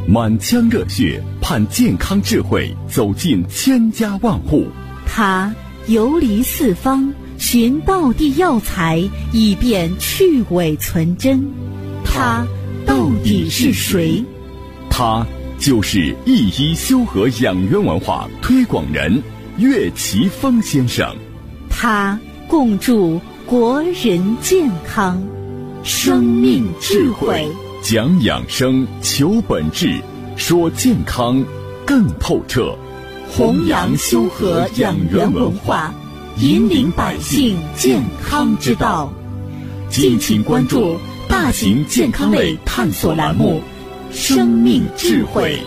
满腔热血盼健康智慧走进千家万户。 他游离四方，寻道地药材，以便去伪存真。他到底是谁？ 他就是一医修和养元文化推广人岳奇峰先生。 他共筑国人健康，生命智慧， 讲养生，求本质，说健康更透彻。 弘扬修和养元文化，引领百姓健康之道。敬请关注大型健康类探索栏目《生命智慧》。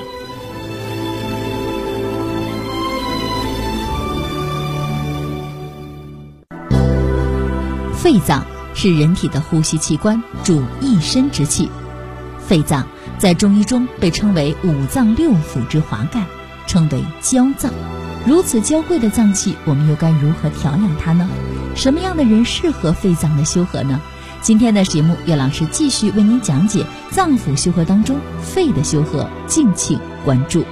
肺脏是人体的呼吸器官，主一身之气。肺脏在中医中被称为五脏六腑之华盖，称为娇脏。如此娇贵的脏器，我们又该如何调养它呢？什么样的人适合肺脏的修和呢？今天的节目，岳老师继续为您讲解脏腑修和当中肺的修和，敬请关注。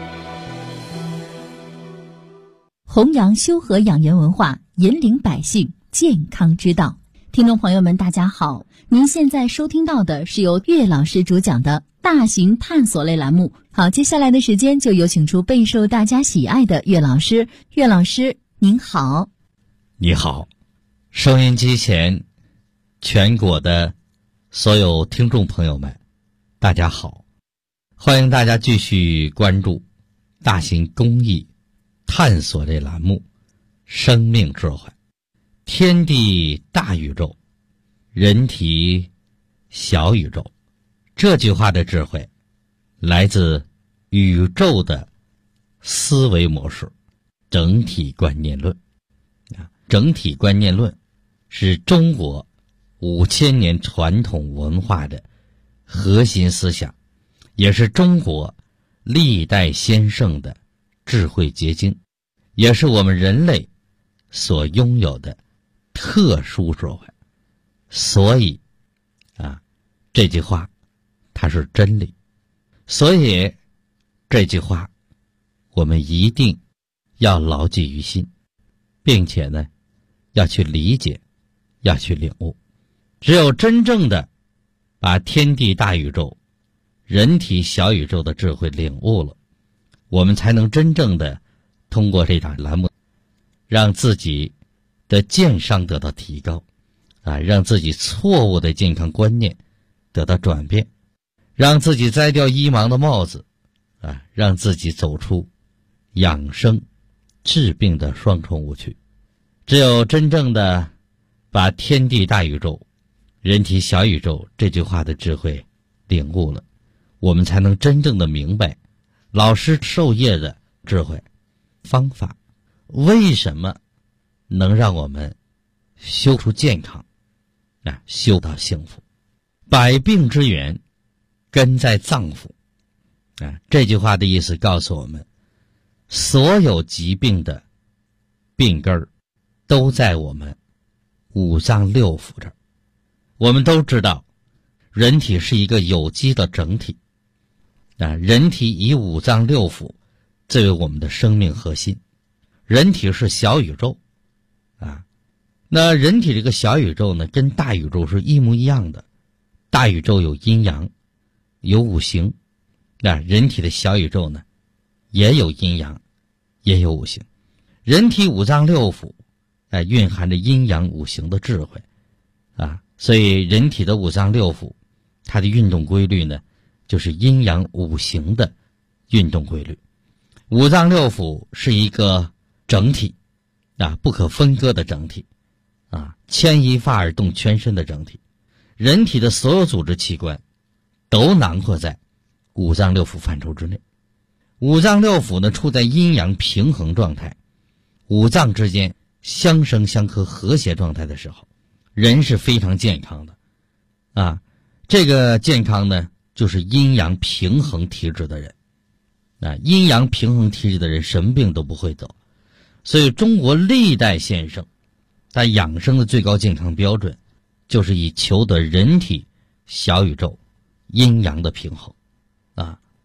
弘扬修和养元文化，引领百姓健康之道。听众朋友们，大家好，您现在收听到的是由岳老师主讲的大型探索类栏目。好，接下来的时间就有请出备受大家喜爱的岳老师。岳老师您好。 你好，收音机前全国的所有听众朋友们，大家好，欢迎大家继续关注大型公益探索类栏目生命智慧。天地大宇宙，人体小宇宙，这句话的智慧来自宇宙的思维模式，整体观念论。整体观念论是中国5000年传统文化的核心思想，也是中国历代先圣的智慧结晶，也是我们人类所拥有的特殊智慧。所以这句话它是真理，所以这句话我们一定要牢记于心，并且呢要去理解，要去领悟。只有真正的把天地大宇宙、人体小宇宙的智慧领悟了，我们才能真正的通过这档栏目让自己的健康得到提高，让自己错误的健康观念得到转变，让自己摘掉医盲的帽子，让自己走出养生治病的双重误区。只有真正的把天地大宇宙、人体小宇宙这句话的智慧领悟了，我们才能真正的明白老师授业的智慧方法，为什么能让我们修出健康，修到幸福。百病之源根在脏腑，这句话的意思告诉我们，所有疾病的病根儿都在我们五脏六腑这儿。我们都知道人体是一个有机的整体，人体以五脏六腑作为我们的生命核心。人体是小宇宙那人体这个小宇宙呢，跟大宇宙是一模一样的。大宇宙有阴阳，有五行，人体的小宇宙呢也有阴阳，也有五行。人体五脏六腑蕴含着阴阳五行的智慧所以人体的五脏六腑它的运动规律呢，就是阴阳五行的运动规律。五脏六腑是一个整体不可分割的整体牵一发而动全身的整体。人体的所有组织器官都囊括在五脏六腑范畴之内。五脏六腑呢处在阴阳平衡状态，五脏之间相生相克和谐状态的时候，人是非常健康的这个健康呢就是阴阳平衡体质的人阴阳平衡体质的人什么病都不会得。所以中国历代先生他养生的最高健康标准就是以求得人体小宇宙阴阳的平衡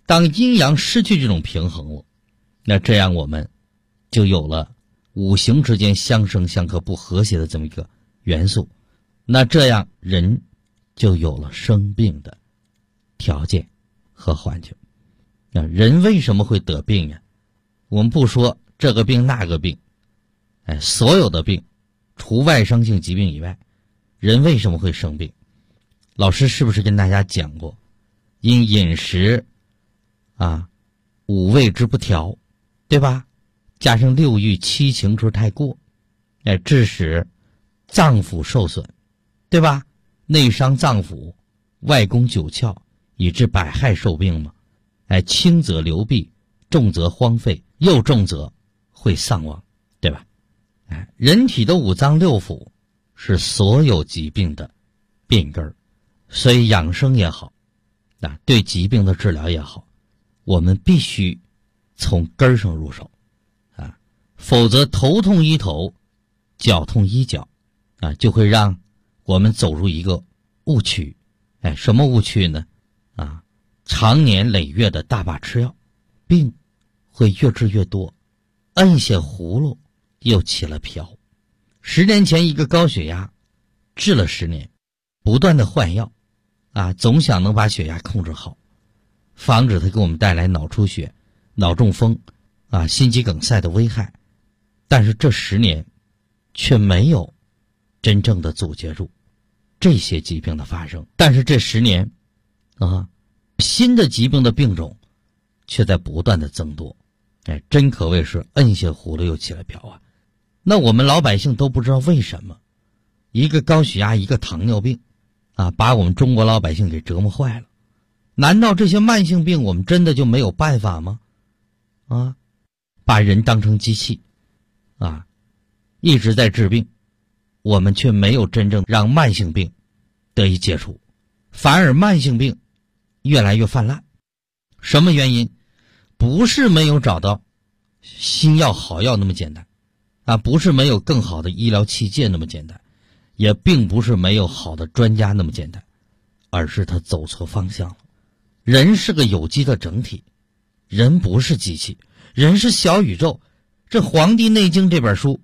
当阴阳失去这种平衡了，那这样我们就有了五行之间相生相克不和谐的这么一个元素，那这样人就有了生病的条件和环境。那人为什么会得病呀？我们不说这个病那个病，所有的病除外伤性疾病以外，人为什么会生病？老师是不是跟大家讲过，因饮食五味之不调，对吧？加上六欲七情之太过，致使脏腑受损，对吧？内伤脏腑，外攻九窍，以致百害受病嘛。轻则流弊，重则荒废，又重则会丧亡，对吧？人体的五脏六腑是所有疾病的病根儿，所以养生也好，对疾病的治疗也好，我们必须从根儿上入手否则头痛医头，脚痛医脚就会让我们走入一个误区。什么误区呢？常年累月的大把吃药，病会越治越多，摁下葫芦又起了瓢。10年前一个高血压治了10年，不断的换药总想能把血压控制好，防止它给我们带来脑出血、脑中风心肌梗塞的危害。但是这10年却没有真正的阻截住这些疾病的发生。但是这10年新的疾病的病种却在不断的增多。真可谓是摁下葫芦又起了瓢那我们老百姓都不知道为什么，一个高血压，一个糖尿病把我们中国老百姓给折磨坏了。难道这些慢性病我们真的就没有办法吗？把人当成机器一直在治病，我们却没有真正让慢性病得以解除，反而慢性病越来越泛滥。什么原因？不是没有找到新药好药那么简单不是没有更好的医疗器械那么简单，也并不是没有好的专家那么简单，而是他走错方向了。人是个有机的整体，人不是机器，人是小宇宙。这《黄帝内经》这本书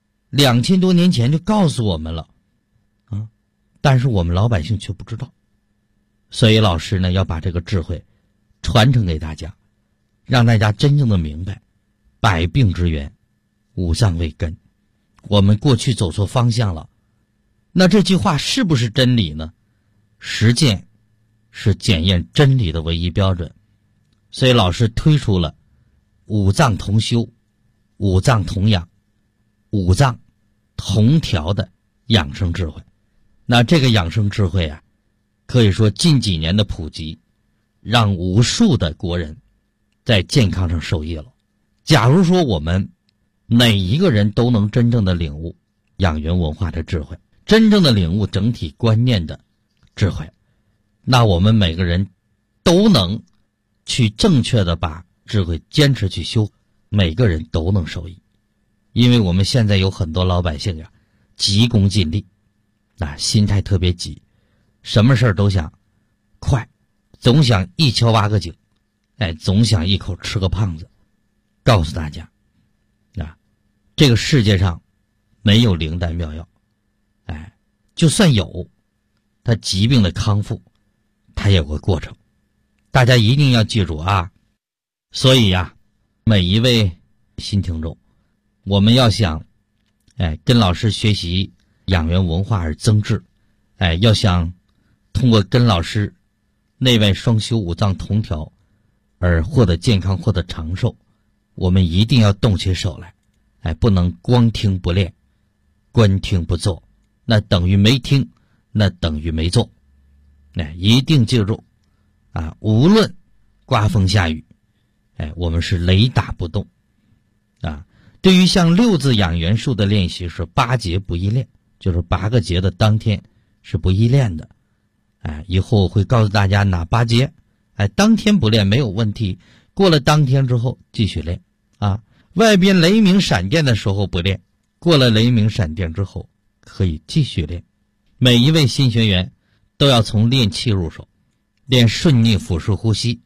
2000多年前就告诉我们了但是我们老百姓却不知道。所以老师呢，要把这个智慧传承给大家，让大家真正的明白百病之源，五脏为根。我们过去走错方向了，那这句话是不是真理呢？实践是检验真理的唯一标准。所以老师推出了五脏同修、五脏同养、五脏同调的养生智慧。那这个养生智慧可以说近几年的普及，让无数的国人在健康上受益了。假如说我们每一个人都能真正的领悟养元文化的智慧，真正的领悟整体观念的智慧，那我们每个人都能去正确的把智慧坚持去修，每个人都能受益。因为我们现在有很多老百姓急功近利心态特别急，什么事都想快，总想一敲挖个井，总想一口吃个胖子。告诉大家这个世界上没有灵丹妙药，就算有，它疾病的康复它也有个过程，大家一定要记住所以每一位新听众，我们要想跟老师学习养元文化而增智，要想通过跟老师内外双修、五脏同调而获得健康、获得长寿，我们一定要动起手来，不能光听不练，观听不做，那等于没听，那等于没做。一定记住无论刮风下雨，我们是雷打不动对于像6字养元术的练习是8节不宜练，就是8个节的当天是不宜练的。以后会告诉大家哪8节，当天不练没有问题，过了当天之后继续练外边雷鸣闪电的时候不练，过了雷鸣闪电之后可以继续练。每一位新学员都要从练气入手，练顺逆腹式呼吸，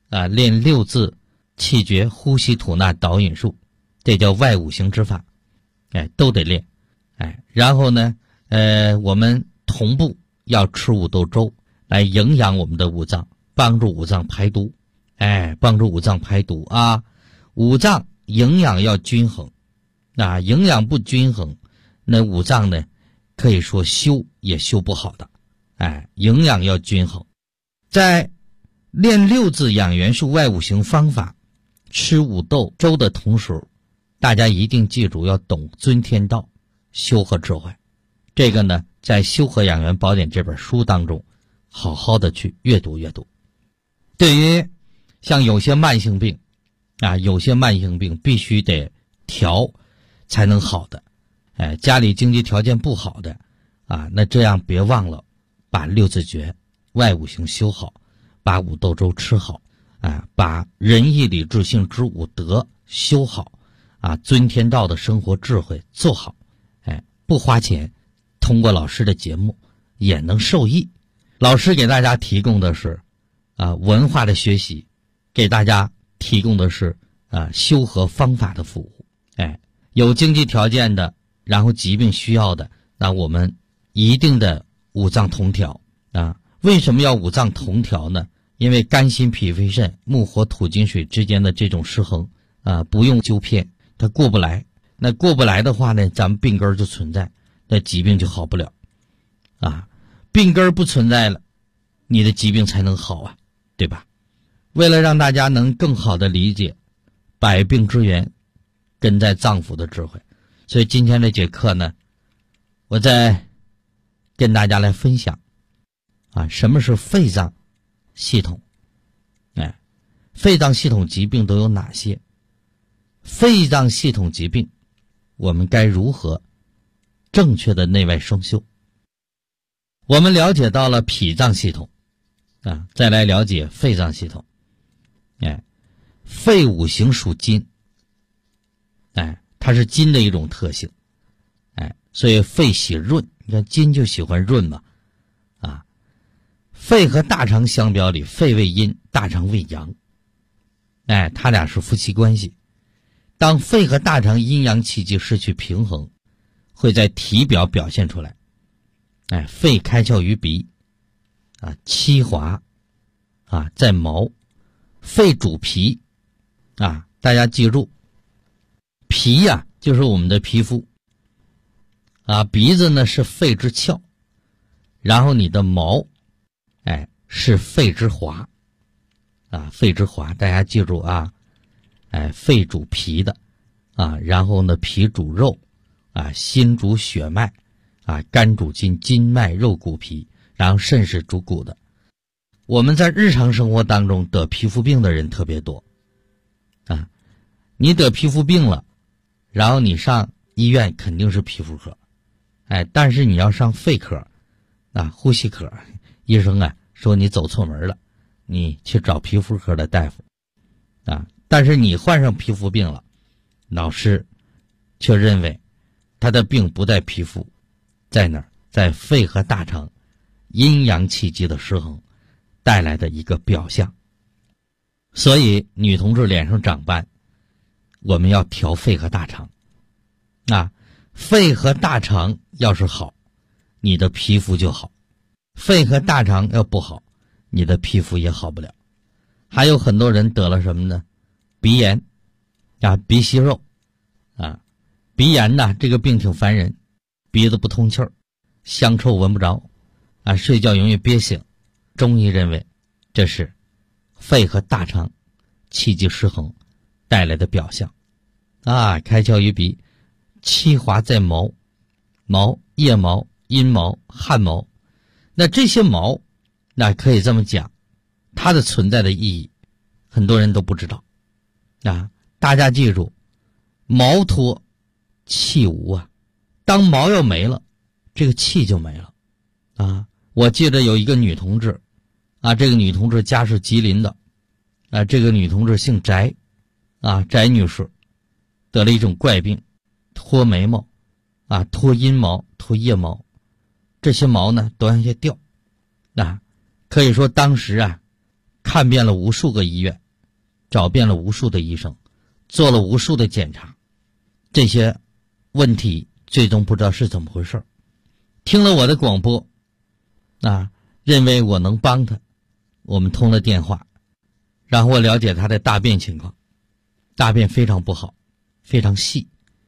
练6字气诀、呼吸吐纳导引术，这叫外五行之法，都得练。然后呢，我们同步要吃五豆粥来营养我们的五脏，帮助五脏排毒。帮助五脏排毒啊！五脏营养要均衡，营养不均衡，那五脏呢，可以说修也修不好的。营养要均衡。在练6字养元术外五行方法，吃五豆粥的同时，大家一定记住要懂尊天道，修和智慧。这个呢，在《修和养元宝典》这本书当中，好好的去阅读。对于像有些慢性病必须得调才能好的，家里经济条件不好的那这样别忘了把6字诀、外五行修好，把五豆粥吃好，把仁义礼智信之五德修好，尊天道的生活智慧做好，不花钱，通过老师的节目也能受益。老师给大家提供的是文化的学习，给大家提供的是修和方法的服务。有经济条件的，然后疾病需要的，那我们一定的五脏同调为什么要五脏同调呢？因为肝心脾肺肾木火土金水之间的这种失衡不用纠偏，它过不来。那过不来的话呢，咱们病根就存在，那疾病就好不了病根不存在了，你的疾病才能好对吧？为了让大家能更好的理解百病之源根在脏腑的智慧，所以今天这节课呢，我再跟大家来分享什么是肺脏系统。肺脏系统疾病都有哪些？肺脏系统疾病我们该如何正确的内外双修？我们了解到了脾脏系统再来了解肺脏系统。肺五行属金，它是金的一种特性，所以肺喜润，你看金就喜欢润嘛，肺和大肠相表里，肺为阴，大肠为阳，它俩是夫妻关系。当肺和大肠阴阳气机失去平衡，会在体表表现出来。肺开窍于鼻，气滑在毛。肺主皮大家记住，皮就是我们的皮肤鼻子呢是肺之窍，然后你的毛是肺之华肺之华，大家记住肺主皮的然后呢脾主肉心主血脉肝主筋，筋脉肉骨皮，然后肾是主骨的。我们在日常生活当中得皮肤病的人特别多你得皮肤病了，然后你上医院肯定是皮肤科但是你要上肺科呼吸科，医生说你走错门了，你去找皮肤科的大夫但是你患上皮肤病了，老师却认为他的病不在皮肤，在哪儿？在肺和大肠阴阳气机的失衡带来的一个表象。所以女同志脸上长斑，我们要调肺和大肠肺和大肠要是好，你的皮肤就好；肺和大肠要不好，你的皮肤也好不了。还有很多人得了什么呢？鼻炎鼻息肉鼻炎这个病挺烦人，鼻子不通气儿，香臭闻不着睡觉容易憋醒。中医认为这是肺和大肠气机失衡带来的表象开窍于鼻，气滑在毛，腋毛、阴毛、汗毛。那这些毛可以这么讲，它的存在的意义很多人都不知道大家记住，毛脱气无当毛要没了，这个气就没了我记得有一个女同志这个女同志家是吉林的这个女同志姓翟翟女士得了一种怪病，脱眉毛脱阴毛、脱腋毛，这些毛呢都往下掉可以说当时看遍了无数个医院，找遍了无数的医生，做了无数的检查，这些问题最终不知道是怎么回事。听了我的广播认为我能帮他，我们通了电话，然后我了解他的大便情况，大便非常不好，非常细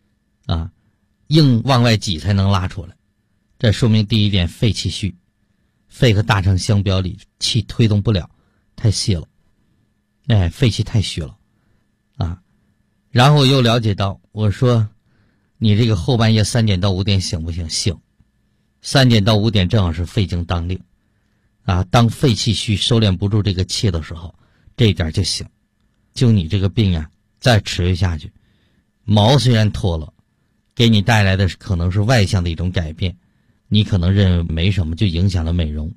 硬往外挤才能拉出来。这说明第一点，肺气虚，肺和大肠相表里气推动不了，太细了，肺气太虚了然后我又了解到，我说你这个后半夜3点到5点醒不醒？醒。3点到5点正好是肺经当令当肺气虚收敛不住这个气的时候，这一点就醒。就你这个病再持续下去，毛虽然脱了，给你带来的可能是外向的一种改变，你可能认为没什么，就影响了美容。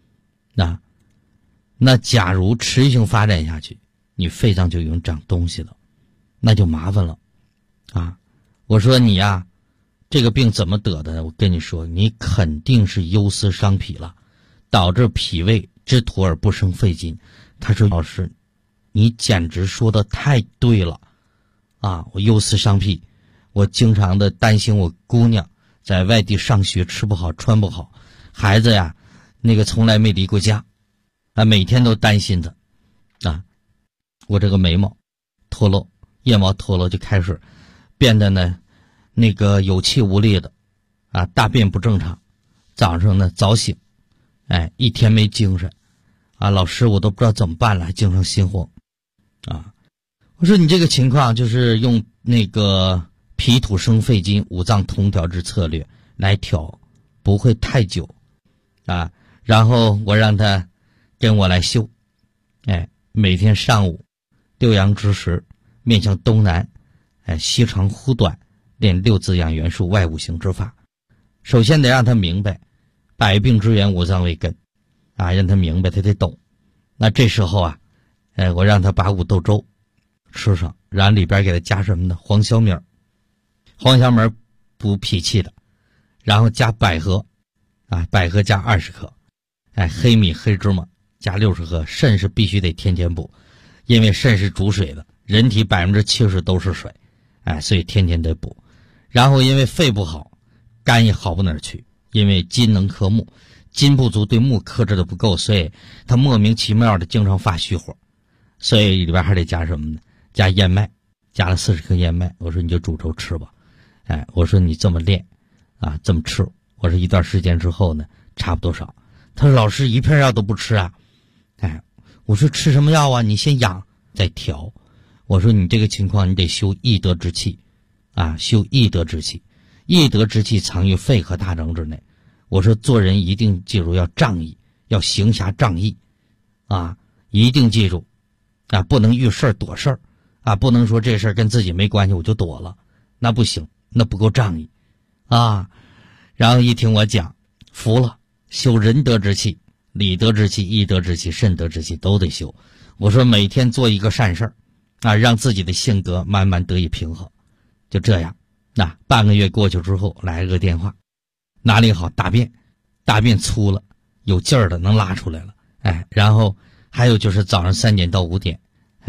那假如持续性发展下去，你肺脏就已经长东西了，那就麻烦了我说你这个病怎么得的？我跟你说，你肯定是忧思伤脾了，导致脾胃之土而不生肺金。他说老师，你简直说的太对了我忧思伤脾，我经常的担心我姑娘在外地上学吃不好穿不好，孩子那个从来没离过家每天都担心他我这个眉毛脱落，腋毛脱落，就开始变得那个有气无力的大便不正常，早上早醒一天没精神老师我都不知道怎么办了，还经常心慌我说你这个情况就是用那个脾土生肺金五脏同调之策略来调，不会太久然后我让他跟我来修每天上午6阳之时，面向东南膝长呼短，练6字养元术外五行之法。首先得让他明白百病之源五脏为根让他明白，他得懂。那这时候我让他把五豆粥吃上，然后里边给他加什么呢？黄小米，黄小米补脾气的，然后加百合百合加20克黑米黑芝麻加60克。肾是必须得天天补，因为肾是主水的，人体70%都是水所以天天得补。然后因为肺不好，肝也好不哪儿去，因为金能克木，金不足对木克制的不够，所以他莫名其妙的经常发虚火，所以里边还得加什么呢？加燕麦，加了40克燕麦。我说你就煮粥吃吧我说你这么练这么吃，我说一段时间之后呢差不多少。他说老师一片药都不吃我说吃什么药你先养再调。我说你这个情况你得修益德之气修益德之气，益德之气藏于肺和大肠之内。我说做人一定记住要仗义，要行侠仗义一定记住不能遇事躲事儿不能说这事儿跟自己没关系我就躲了，那不行，那不够仗义然后一听我讲服了，修仁德之气、礼德之气、义德之气、慎德之气都得修。我说每天做一个善事儿让自己的性格慢慢得以平衡。就这样半个月过去之后来了个电话，哪里好？大便粗了，有劲儿的能拉出来了然后还有就是早上3点到5点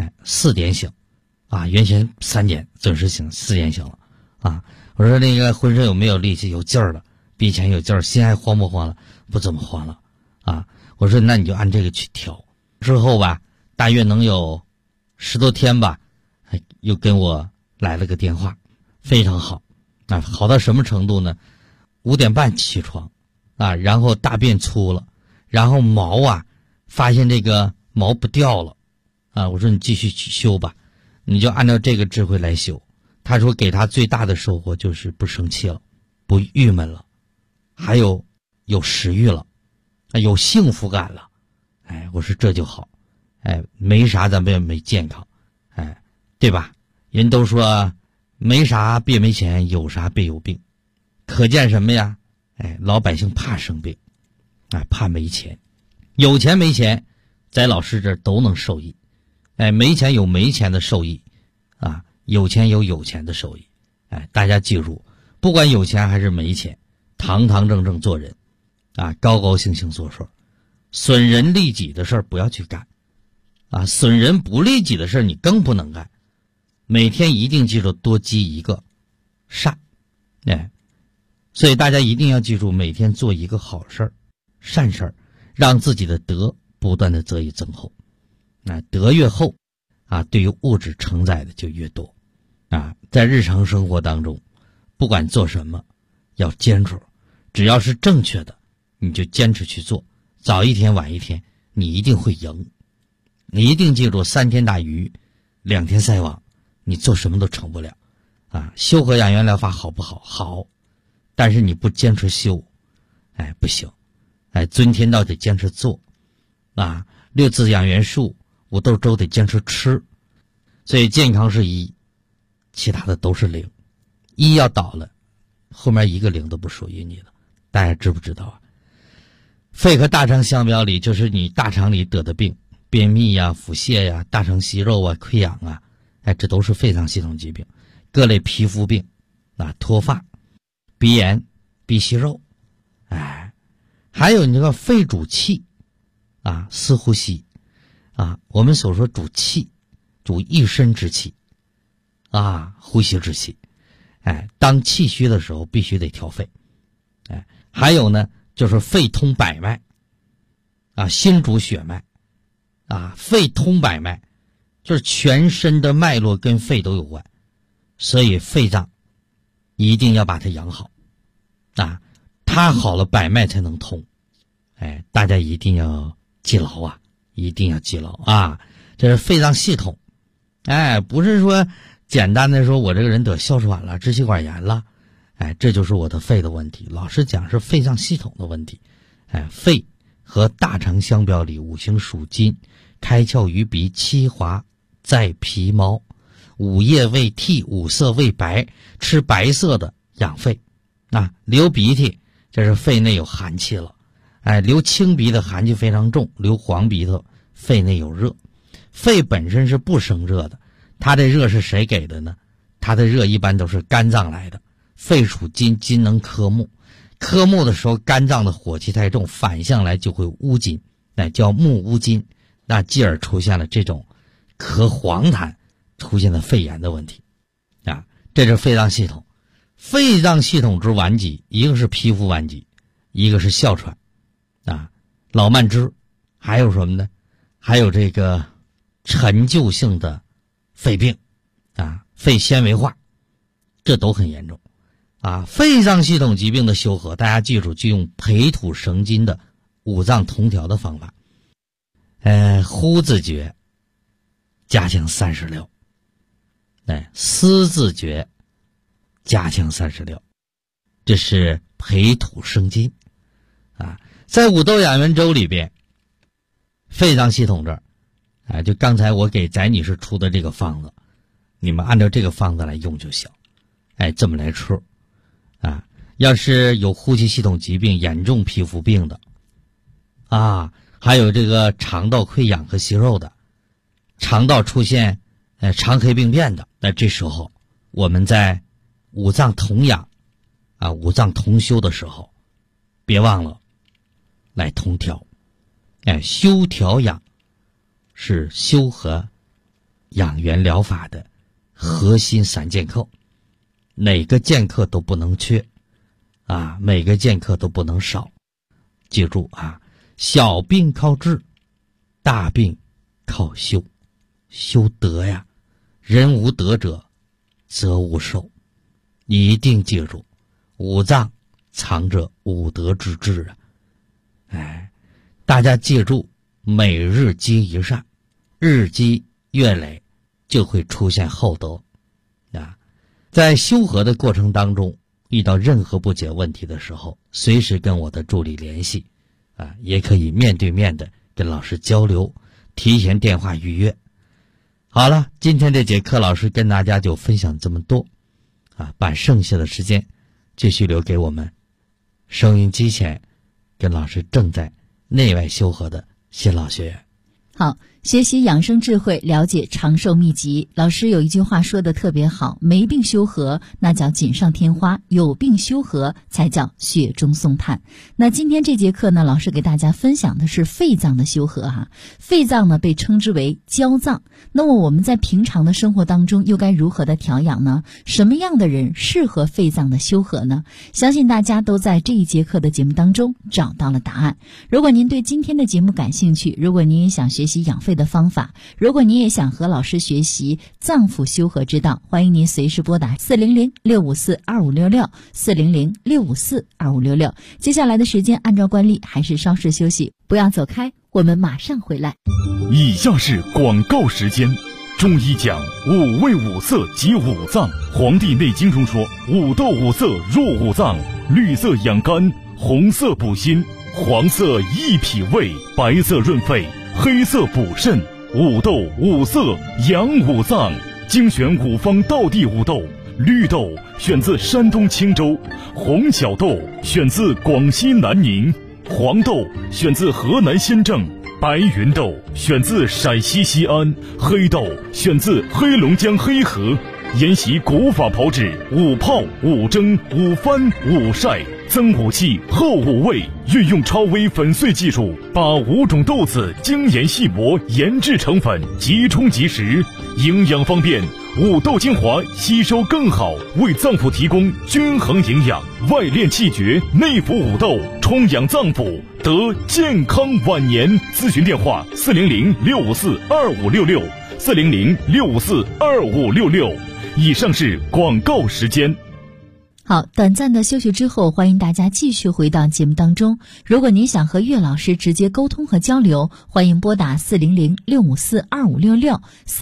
4点醒原先3点准时醒，4点醒了我说那个浑身有没有力气？有劲儿了，比以前有劲儿，心还慌不慌了？不怎么慌了我说那你就按这个去调。之后大约能有10多天又跟我来了个电话，非常好好到什么程度呢？5点半起床然后大便粗了，然后毛发现这个毛不掉了我说你继续去修吧，你就按照这个智慧来修。他说给他最大的收获就是不生气了，不郁闷了，还有食欲了有幸福感了我说这就好没啥咱们也没健康对吧？人都说没啥别没钱，有啥别有病，可见什么呀？老百姓怕生病怕没钱。有钱没钱在老师这儿都能受益没钱有没钱的受益有钱有有钱的受益大家记住，不管有钱还是没钱，堂堂正正做人高高兴兴做事，损人利己的事儿不要去干啊，损人不利己的事你更不能干。每天一定记住多积一个善，所以大家一定要记住，每天做一个好事儿、善事儿，让自己的德不断的得以增厚。德越厚啊，对于物质承载的就越多啊。在日常生活当中，不管做什么，要坚持，只要是正确的，你就坚持去做，早一天晚一天，你一定会赢。你一定记住，3天打鱼，2天晒网，你做什么都成不了啊。修和养元疗法好不好？好，但是你不坚持修，不行。尊天道得坚持做啊，6字养元术、5豆粥得坚持吃。所以健康是1，其他的都是0。1要倒了，后面一个0都不属于你了。大家知不知道啊？肺和大肠相表里，就是你大肠里得的病，便秘呀、腹泻呀、大肠息肉啊、溃疡啊，这都是肺脏系统疾病。各类皮肤病啊，脱发、鼻炎、鼻息肉，还有你这个肺主气啊，四呼吸啊，我们所说主气，主一身之气啊，呼吸之气。当气虚的时候必须得调肺。还有呢，就是肺通百脉啊，心主血脉啊，肺通百脉就是全身的脉络跟肺都有关，所以肺脏一定要把它养好啊，它好了百脉才能通。大家一定要记牢啊，一定要记牢啊，这是肺脏系统。不是说简单的说我这个人得哮喘了、支气管炎了，这就是我的肺的问题。老实讲是肺脏系统的问题。肺和大肠相表里，5行属金，开窍于鼻，七华在皮毛，5液为涕，5色为白，吃白色的养肺啊。流鼻涕这是肺内有寒气了，流青鼻的寒气非常重，流黄鼻的肺内有热。肺本身是不生热的，它的热是谁给的呢？它的热一般都是肝脏来的。肺属金，金能克木，克木的时候肝脏的火气太重，反向来就会乌金，叫木乌金，那继而出现了这种咳黄痰，出现了肺炎的问题啊。这是肺脏系统。肺脏系统之顽疾，一个是皮肤顽疾，一个是哮喘啊，老慢支，还有什么呢？还有这个陈旧性的肺病啊，肺纤维化，这都很严重啊。肺脏系统疾病的修和，大家记住，就用培土生金的5脏同调的方法。呼字诀加强36，思字诀加强36，这是培土生金啊。在5豆养元粥里边，肺脏系统这儿就刚才我给翟女士出的这个方子，你们按照这个方子来用就行。这么来吃啊。要是有呼吸系统疾病、严重皮肤病的啊，还有这个肠道溃疡和息肉的，肠道出现肠黑病变的，那这时候我们在5脏同养啊、5脏同修的时候，别忘了来同调。修调养是修和养元疗法的核心3剑客，哪个剑客都不能缺啊，每个剑客都不能少。记住啊，小病靠治，大病靠修。修德呀，人无德者则无寿。你一定记住，5脏藏着5德之志啊。大家记住，每日积一善，日积月累就会出现厚德啊。在修和的过程当中，遇到任何不解问题的时候，随时跟我的助理联系啊，也可以面对面的跟老师交流，提前电话预约。好了，今天这节课老师跟大家就分享这么多啊，把剩下的时间继续留给我们收音机前跟老师正在内外修和的新老学员。 好，学习养生智慧，了解长寿秘籍。老师有一句话说的特别好，没病修和那叫锦上添花，有病修和才叫雪中送炭。那今天这节课呢，老师给大家分享的是肺脏的修和哈。肺脏呢被称之为娇脏，那么我们在平常的生活当中又该如何的调养呢？什么样的人适合肺脏的修和呢？相信大家都在这一节课的节目当中找到了答案。如果您对今天的节目感兴趣，如果您也想学习养肺的方法，如果您也想和老师学习脏腑修和之道，欢迎您随时拨打400-654-2566 400-654-2566。接下来的时间按照惯例还是稍事休息，不要走开，我们马上回来。 以下是广告时间。中医讲五味五色及五脏，黄帝内经中说五豆五色入五脏，绿色养肝，红色补心，黄色益脾胃，白色润肺，黑色补肾。五豆五色养五脏，精选五方道地五豆。绿豆选自山东青州，红小豆选自广西南宁，黄豆选自河南新郑，白云豆选自陕西西安，黑豆选自黑龙江黑河。研习古法炮制，五泡、五蒸、五翻、五晒，增五气，厚五味，运用超微粉碎技术，把5种豆子精研细磨，研制成粉，即冲即食，营养方便。五豆精华吸收更好，为脏腑提供均衡营养，外练气绝，内服五豆，充养脏腑，得健康晚年。咨询电话400-654-2566 400-654-2566。以上是广告时间。 好，短暂的休息之后，欢迎大家继续回到节目当中。如果您想和岳老师直接沟通和交流，欢迎拨打400-654-2566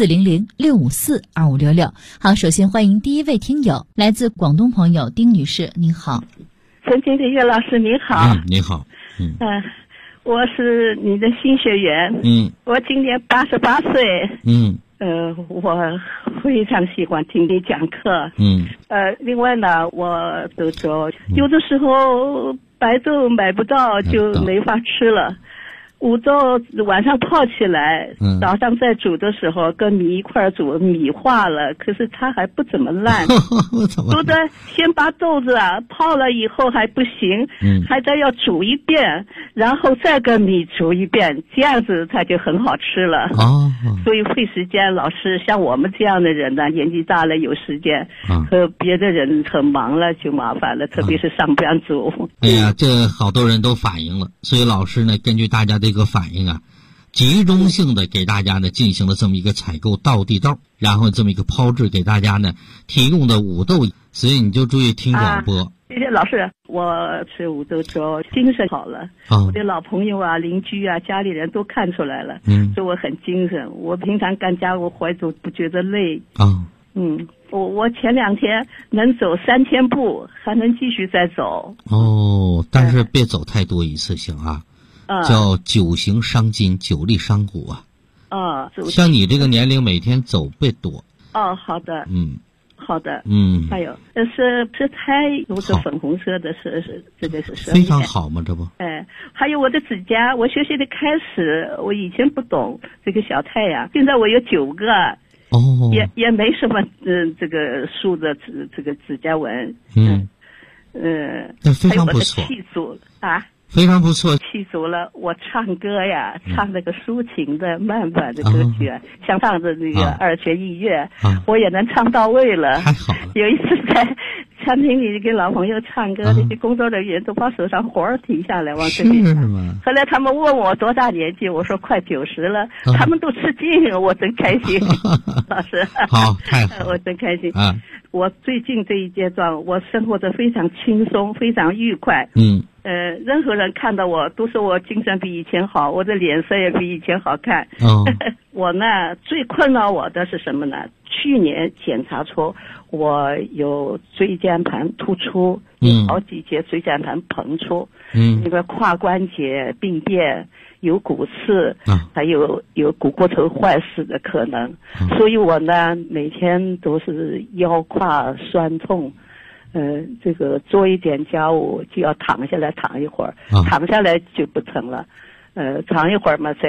400-654-2566。好，首先欢迎第一位听友，来自广东朋友丁女士，您好。 尊敬的岳老师您好。 你好。 我是你的新学员。我今年88岁。我非常喜欢听你讲课。另外呢，我都说有的时候白粥买不到就没法吃了。五豆晚上泡起来，早上再煮的时候跟米一块煮，米化了，可是它还不怎么烂。都得先把豆子泡了以后还不行，还得要煮一遍，然后再跟米煮一遍，这样子它就很好吃了。所以费时间，老师像我们这样的人呢，年纪大了有时间，和别的人很忙了就麻烦了，特别是上班族。 哎呀，这好多人都反映了，所以老师呢，根据大家的一个反应集中性的给大家呢进行了这么一个采购道地豆，然后这么一个炮制给大家呢提供的五豆，所以你就注意听广播。 谢谢老师，我吃五豆粥，精神好了。我的老朋友邻居家里人都看出来了，说我很精神。我平常干家务活都不觉得累。我前2天能走3000步，还能继续再走。 但是别走太多一次性叫久行伤筋，久立伤骨像你这个年龄每天走别多。 好的。好的。还有是胎有个粉红色的，是这个是非常好嘛，这不。 还有我的指甲，我学习的开始，我以前不懂这个小太阳，现在我有9个。也没什么这个树的这个指甲纹。 那非常不错。 还有我的气足非常不错， 气足了。我唱歌唱那个抒情的慢板的歌曲像唱的那个2泉映月，我也能唱到位了。 太好了。 有一次在餐厅里跟老朋友唱歌，那些工作人员都把手上活儿停下来往这边唱。后来他们问我多大年纪，我说快90了，他们都吃惊，我真开心。老师， 好，太好了， 我真开心。我最近这一阶段，我生活得非常轻松，非常愉快。任何人看到我都说我精神比以前好，我的脸色也比以前好看。我呢，最困扰我的是什么呢？去年检查出我有椎间盘突出，有好几节椎间盘膨出，那个胯关节病变，有骨刺，还有股骨头坏死的可能。所以我呢，每天都是腰胯酸痛。这个做一点家务就要躺下来躺一会儿，躺下来就不疼了。躺一会儿嘛，再